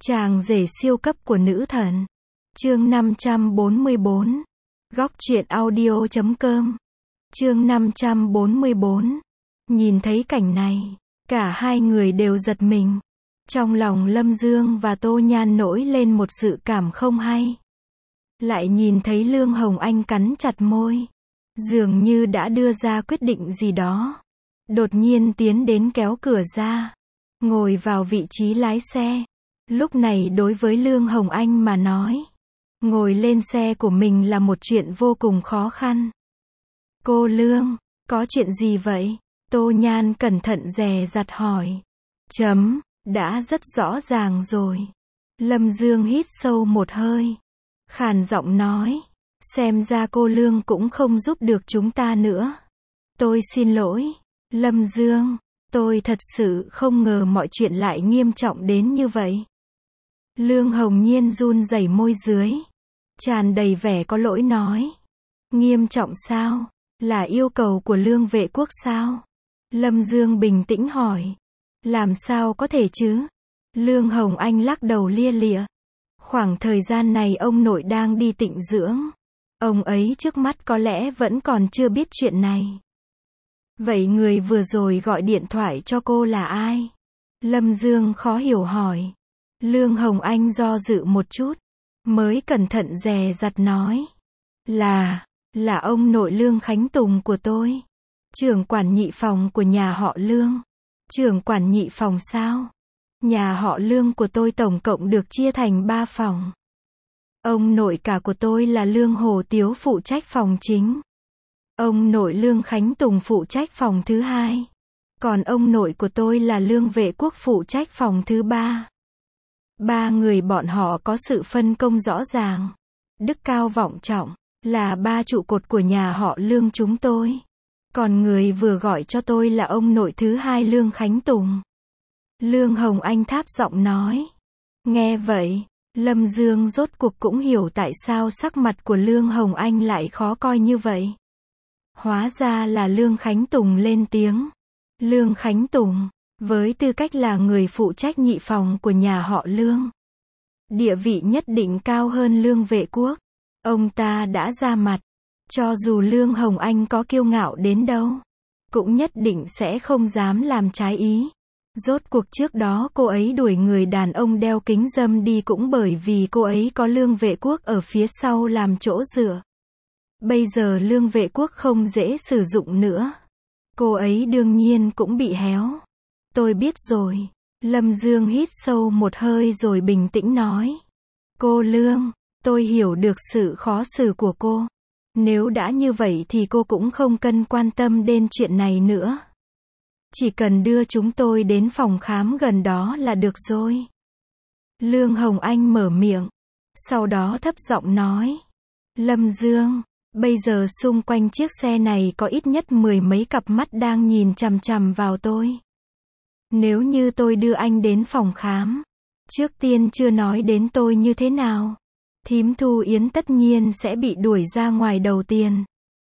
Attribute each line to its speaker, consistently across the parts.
Speaker 1: Chàng rể siêu cấp của nữ thần. Chương 544. Góc truyện audio.com. Chương 544. Nhìn thấy cảnh này, cả hai người đều giật mình. Trong lòng Lâm Dương và Tô Nhan nổi lên một dự cảm không hay. Lại nhìn thấy Lương Hồng Anh cắn chặt môi, dường như đã đưa ra quyết định gì đó. Đột nhiên tiến đến kéo cửa ra, ngồi vào vị trí lái xe. Lúc này đối với Lương Hồng Anh mà nói, ngồi lên xe của mình là một chuyện vô cùng khó khăn. Cô Lương, có chuyện gì vậy? Tô Nhan cẩn thận dè dặt hỏi. Đã rất rõ ràng rồi. Lâm Dương hít sâu một hơi, khàn giọng nói, xem ra cô Lương cũng không giúp được chúng ta nữa. Tôi xin lỗi, Lâm Dương, tôi thật sự không ngờ mọi chuyện lại nghiêm trọng đến như vậy. Lương Hồng Nhiên run rẩy môi dưới, tràn đầy vẻ có lỗi nói. Nghiêm trọng sao? Là yêu cầu của Lương vệ quốc sao? Lâm Dương bình tĩnh hỏi. Làm sao có thể chứ? Lương Hồng Anh lắc đầu lia lịa. Khoảng thời gian này ông nội đang đi tịnh dưỡng. Ông ấy trước mắt có lẽ vẫn còn chưa biết chuyện này. Vậy người vừa rồi gọi điện thoại cho cô là ai? Lâm Dương khó hiểu hỏi. Lương Hồng Anh do dự một chút, mới cẩn thận dè dặt nói. Là ông nội Lương Khánh Tùng của tôi. Trưởng quản nhị phòng của nhà họ Lương. Trưởng quản nhị phòng sao? Nhà họ Lương của tôi tổng cộng được chia thành 3 phòng. Ông nội cả của tôi là Lương Hồ Tiếu phụ trách phòng chính. Ông nội Lương Khánh Tùng phụ trách phòng thứ 2. Còn ông nội của tôi là Lương Vệ Quốc phụ trách phòng thứ 3. 3 người bọn họ có sự phân công rõ ràng. Đức cao vọng trọng, là 3 trụ cột của nhà họ Lương chúng tôi. Còn người vừa gọi cho tôi là ông nội thứ 2 Lương Khánh Tùng. Lương Hồng Anh tháp giọng nói. Nghe vậy, Lâm Dương rốt cuộc cũng hiểu tại sao sắc mặt của Lương Hồng Anh lại khó coi như vậy. Hóa ra là Lương Khánh Tùng lên tiếng. Lương Khánh Tùng, với tư cách là người phụ trách nhị phòng của nhà họ Lương, địa vị nhất định cao hơn Lương Vệ Quốc. Ông ta đã ra mặt, cho dù Lương Hồng Anh có kiêu ngạo đến đâu, cũng nhất định sẽ không dám làm trái ý. Rốt cuộc trước đó cô ấy đuổi người đàn ông đeo kính râm đi cũng bởi vì cô ấy có Lương Vệ Quốc ở phía sau làm chỗ dựa. Bây giờ Lương Vệ Quốc không dễ sử dụng nữa, cô ấy đương nhiên cũng bị héo. Tôi biết rồi. Lâm Dương hít sâu một hơi rồi bình tĩnh nói. Cô Lương, tôi hiểu được sự khó xử của cô. Nếu đã như vậy thì cô cũng không cần quan tâm đến chuyện này nữa. Chỉ cần đưa chúng tôi đến phòng khám gần đó là được rồi. Lương Hồng Anh mở miệng, sau đó thấp giọng nói. Lâm Dương, bây giờ xung quanh chiếc xe này có ít nhất 10 mấy cặp mắt đang nhìn chằm chằm vào tôi. Nếu như tôi đưa anh đến phòng khám, trước tiên chưa nói đến tôi như thế nào, thím Thu Yến tất nhiên sẽ bị đuổi ra ngoài đầu tiên.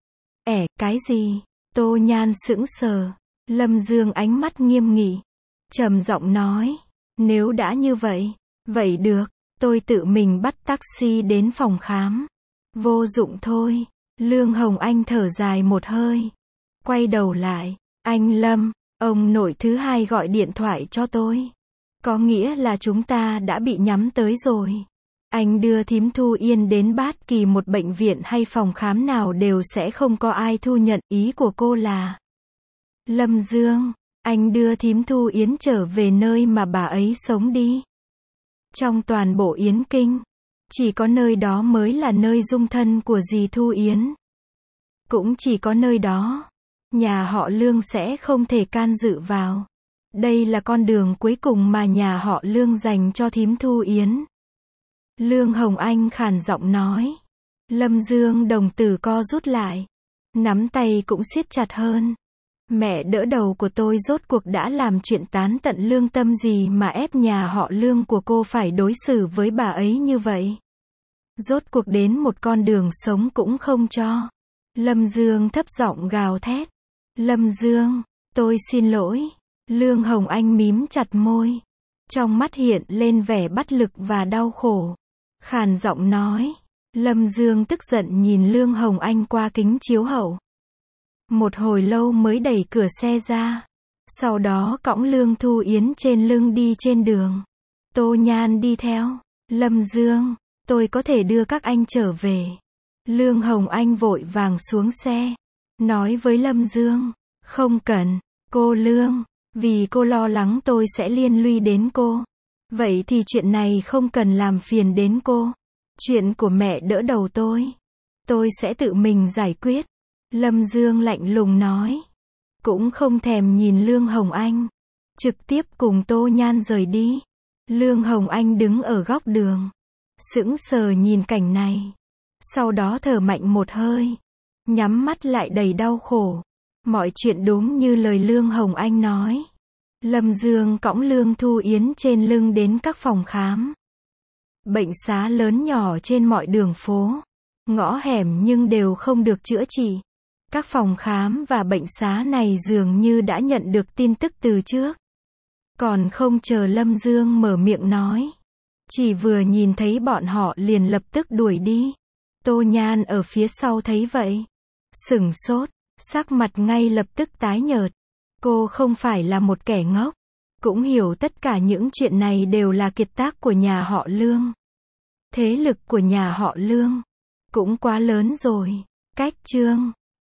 Speaker 1: Cái gì? Tô Nhan sững sờ. Lâm Dương ánh mắt nghiêm nghị, trầm giọng nói. Nếu đã như vậy, vậy được, tôi tự mình bắt taxi đến phòng khám. Vô dụng thôi. Lương Hồng Anh thở dài một hơi, quay đầu lại. Anh Lâm, ông nội thứ 2 gọi điện thoại cho tôi. Có nghĩa là chúng ta đã bị nhắm tới rồi. Anh đưa thím Thu Yên đến bất kỳ một bệnh viện hay phòng khám nào đều sẽ không có ai thu nhận. Ý của cô là... Lâm Dương, anh đưa thím Thu Yến trở về nơi mà bà ấy sống đi. Trong toàn bộ Yến Kinh, chỉ có nơi đó mới là nơi dung thân của dì Thu Yến. Cũng chỉ có nơi đó, nhà họ Lương sẽ không thể can dự vào. Đây là con đường cuối cùng mà nhà họ Lương dành cho thím Thu Yến. Lương Hồng Anh khàn giọng nói. Lâm Dương đồng tử co rút lại, nắm tay cũng siết chặt hơn. Mẹ đỡ đầu của tôi rốt cuộc đã làm chuyện tán tận lương tâm gì mà ép nhà họ Lương của cô phải đối xử với bà ấy như vậy. Rốt cuộc đến một con đường sống cũng không cho. Lâm Dương thấp giọng gào thét. Lâm Dương, tôi xin lỗi. Lương Hồng Anh mím chặt môi, Trong mắt hiện lên vẻ bất lực và đau khổ. Khàn giọng nói. Lâm Dương tức giận nhìn Lương Hồng Anh qua kính chiếu hậu. Một hồi lâu mới đẩy cửa xe ra. Sau đó cõng Lương Thu Yến trên lưng đi trên đường. Tô Nhan đi theo. Lâm Dương, tôi có thể đưa các anh trở về. Lương Hồng Anh vội vàng xuống xe. Nói với Lâm Dương. Không cần, cô Lương. Vì cô lo lắng tôi sẽ liên lụy đến cô. Vậy thì chuyện này không cần làm phiền đến cô. Chuyện của mẹ đỡ đầu tôi. Tôi sẽ tự mình giải quyết. Lâm Dương lạnh lùng nói. Cũng không thèm nhìn Lương Hồng Anh. Trực tiếp cùng Tô Nhan rời đi. Lương Hồng Anh đứng ở góc đường. Sững sờ nhìn cảnh này. Sau đó thở mạnh một hơi. Nhắm mắt lại đầy đau khổ. Mọi chuyện đúng như lời Lương Hồng Anh nói. Lâm Dương cõng Lương Thu Yến trên lưng đến các phòng khám. Bệnh xá lớn nhỏ trên mọi đường phố. Ngõ hẻm nhưng đều không được chữa trị. Các phòng khám và bệnh xá này dường như đã nhận được tin tức từ trước. Còn không chờ Lâm Dương mở miệng nói. Chỉ vừa nhìn thấy bọn họ liền lập tức đuổi đi. Tô Nhan ở phía sau thấy vậy. Sửng sốt, sắc mặt ngay lập tức tái nhợt. Cô không phải là một kẻ ngốc. Cũng hiểu tất cả những chuyện này đều là kiệt tác của nhà họ Lương. Thế lực của nhà họ Lương cũng quá lớn rồi. Cách chương